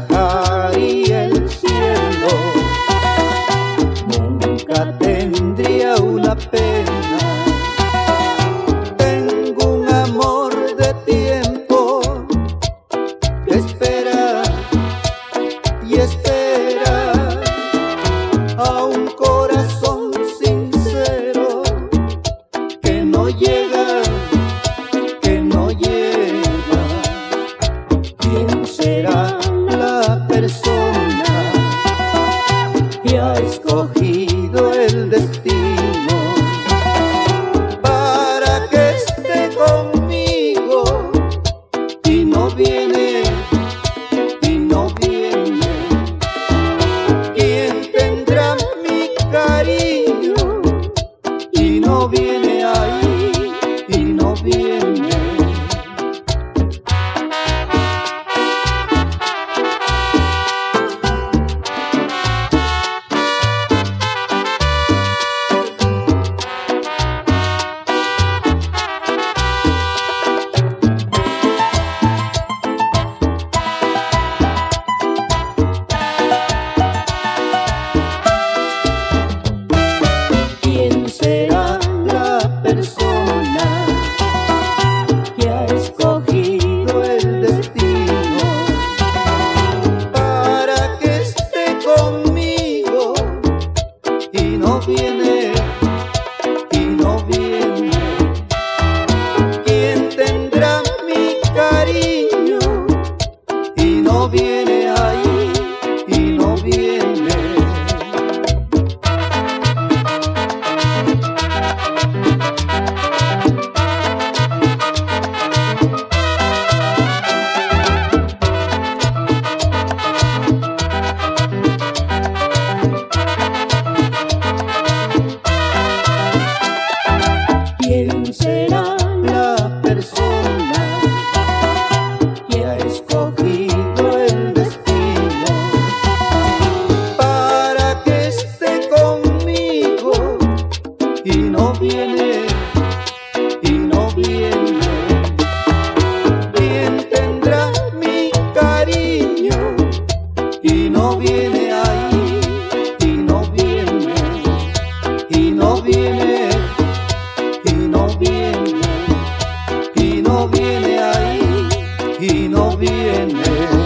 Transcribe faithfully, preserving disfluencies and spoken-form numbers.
bajaría el cielo, nunca tendría una pena. Tengo un amor de tiempo que espera y espera a un corazón sincero que no llega, que no llega. ¿Quién será la persona que ha escogido el destino para que esté conmigo y no viene, y no viene? ¿Quién tendrá mi cariño y no viene ahí, y no viene? ¿Quién será la persona que ha escogido el destino para que esté conmigo y no viene, y no viene? ¿Quién tendrá mi cariño y no viene ahí, y no viene? ¿Quién será la persona que ha escogido el destino para que esté conmigo y no viene, y no viene? ¿Quién tendrá mi cariño y no viene ahí, y no viene, y no viene, y no viene, y no viene ahí, y no viene?